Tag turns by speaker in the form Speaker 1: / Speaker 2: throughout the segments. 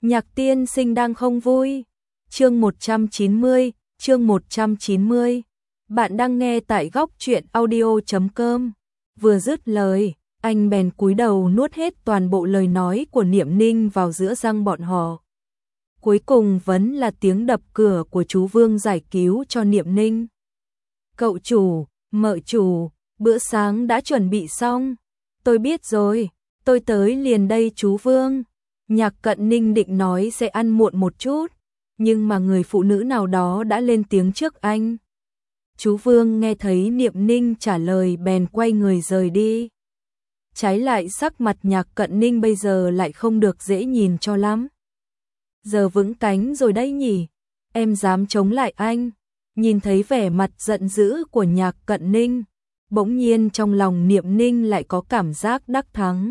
Speaker 1: Nhạc tiên sinh đang không vui. Chương 190, chương 190. Bạn đang nghe tại góc truyện audio.com. Vừa dứt lời, anh bèn cúi đầu nuốt hết toàn bộ lời nói của Niệm Ninh vào giữa răng bọn họ. Cuối cùng vẫn là tiếng đập cửa của chú Vương giải cứu cho Niệm Ninh. Cậu chủ, mợ chủ, bữa sáng đã chuẩn bị xong. Tôi biết rồi, tôi tới liền đây chú Vương. Nhạc Cận Ninh định nói sẽ ăn muộn một chút, nhưng mà người phụ nữ nào đó đã lên tiếng trước anh. Chú Vương nghe thấy Niệm Ninh trả lời bèn quay người rời đi. Trái lại sắc mặt Nhạc Cận Ninh bây giờ lại không được dễ nhìn cho lắm. Giờ vững cánh rồi đấy nhỉ, em dám chống lại anh. Nhìn thấy vẻ mặt giận dữ của Nhạc Cận Ninh, bỗng nhiên trong lòng Niệm Ninh lại có cảm giác đắc thắng.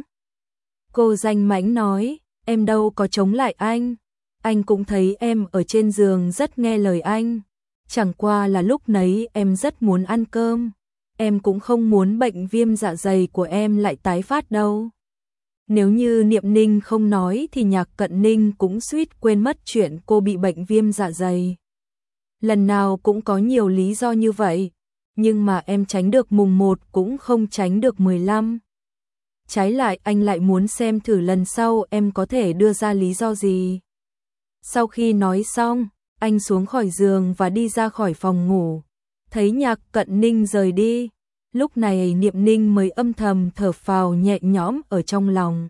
Speaker 1: Cô danh mãnh nói, em đâu có chống lại anh cũng thấy em ở trên giường rất nghe lời anh. Chẳng qua là lúc nấy em rất muốn ăn cơm, em cũng không muốn bệnh viêm dạ dày của em lại tái phát đâu. Nếu như Niệm Ninh không nói thì Nhạc Cận Ninh cũng suýt quên mất chuyện cô bị bệnh viêm dạ dày. Lần nào cũng có nhiều lý do như vậy, nhưng mà em tránh được mùng 1 cũng không tránh được 15. Trái lại anh lại muốn xem thử lần sau em có thể đưa ra lý do gì. Sau khi nói xong, anh xuống khỏi giường và đi ra khỏi phòng ngủ. Thấy Nhạc Cận Ninh rời đi, lúc này Niệm Ninh mới âm thầm thở phào nhẹ nhõm ở trong lòng.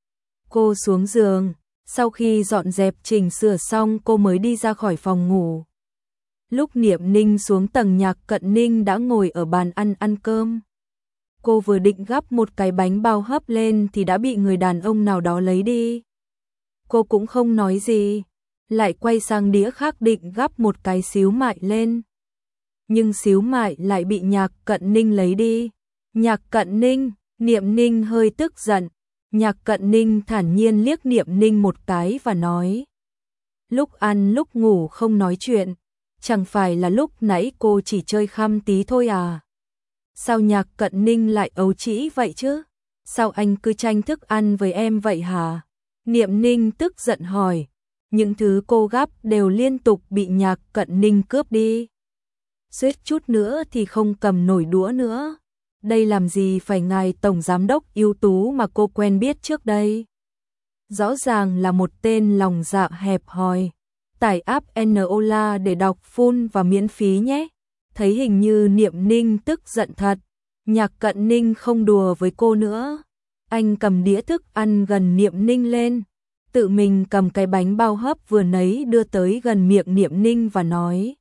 Speaker 1: Cô xuống giường, sau khi dọn dẹp chỉnh sửa xong cô mới đi ra khỏi phòng ngủ. Lúc Niệm Ninh xuống tầng Nhạc Cận Ninh đã ngồi ở bàn ăn cơm. Cô vừa định gắp một cái bánh bao hấp lên thì đã bị người đàn ông nào đó lấy đi. Cô cũng không nói gì, lại quay sang đĩa khác định gắp một cái xíu mại lên. Nhưng xíu mại lại bị Nhạc Cận Ninh lấy đi. Nhạc Cận Ninh, Niệm Ninh hơi tức giận. Nhạc Cận Ninh thản nhiên liếc Niệm Ninh một cái và nói: lúc ăn lúc ngủ không nói chuyện, chẳng phải là lúc nãy cô chỉ chơi khăm tí thôi à? Sao Nhạc Cận Ninh lại ấu trĩ vậy chứ? Sao anh cứ tranh thức ăn với em vậy hả? Niệm Ninh tức giận hỏi. Những thứ cô gắp đều liên tục bị Nhạc Cận Ninh cướp đi. Suýt chút nữa thì không cầm nổi đũa nữa. Đây làm gì phải ngài tổng giám đốc ưu tú mà cô quen biết trước đây. Rõ ràng là một tên lòng dạ hẹp hòi. Tải app Nola để đọc full và miễn phí nhé. Thấy hình như Niệm Ninh tức giận thật, Nhạc Cận Ninh không đùa với cô nữa. Anh cầm đĩa thức ăn gần Niệm Ninh lên, tự mình cầm cái bánh bao hấp vừa nấy đưa tới gần miệng Niệm Ninh và nói: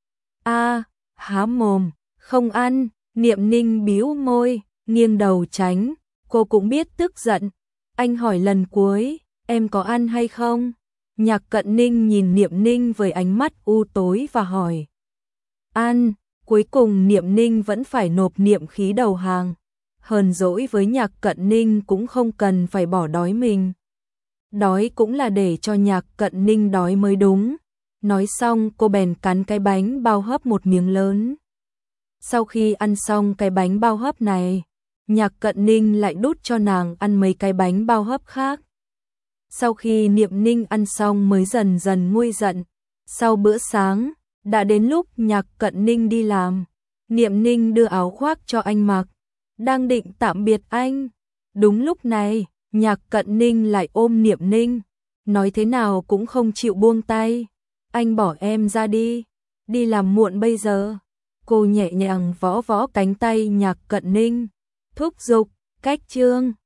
Speaker 1: há mồm, không ăn. Niệm Ninh bĩu môi, nghiêng đầu tránh, cô cũng biết tức giận. Anh hỏi lần cuối, em có ăn hay không? Nhạc Cận Ninh nhìn Niệm Ninh với ánh mắt u tối và hỏi: ăn. Cuối cùng Niệm Ninh vẫn phải nộp niệm khí đầu hàng. Hờn dỗi với Nhạc Cận Ninh cũng không cần phải bỏ đói mình. Đói cũng là để cho Nhạc Cận Ninh đói mới đúng. Nói xong cô bèn cắn cái bánh bao hấp một miếng lớn. Sau khi ăn xong cái bánh bao hấp này, Nhạc Cận Ninh lại đút cho nàng ăn mấy cái bánh bao hấp khác. Sau khi Niệm Ninh ăn xong mới dần dần nguôi giận. Sau bữa sáng, đã đến lúc Nhạc Cận Ninh đi làm. Niệm Ninh đưa áo khoác cho anh mặc, đang định tạm biệt anh. Đúng lúc này, Nhạc Cận Ninh lại ôm Niệm Ninh, nói thế nào cũng không chịu buông tay. Anh bỏ em ra đi làm muộn bây giờ. Cô nhẹ nhàng võ võ cánh tay Nhạc Cận Ninh, thúc giục, cách chương.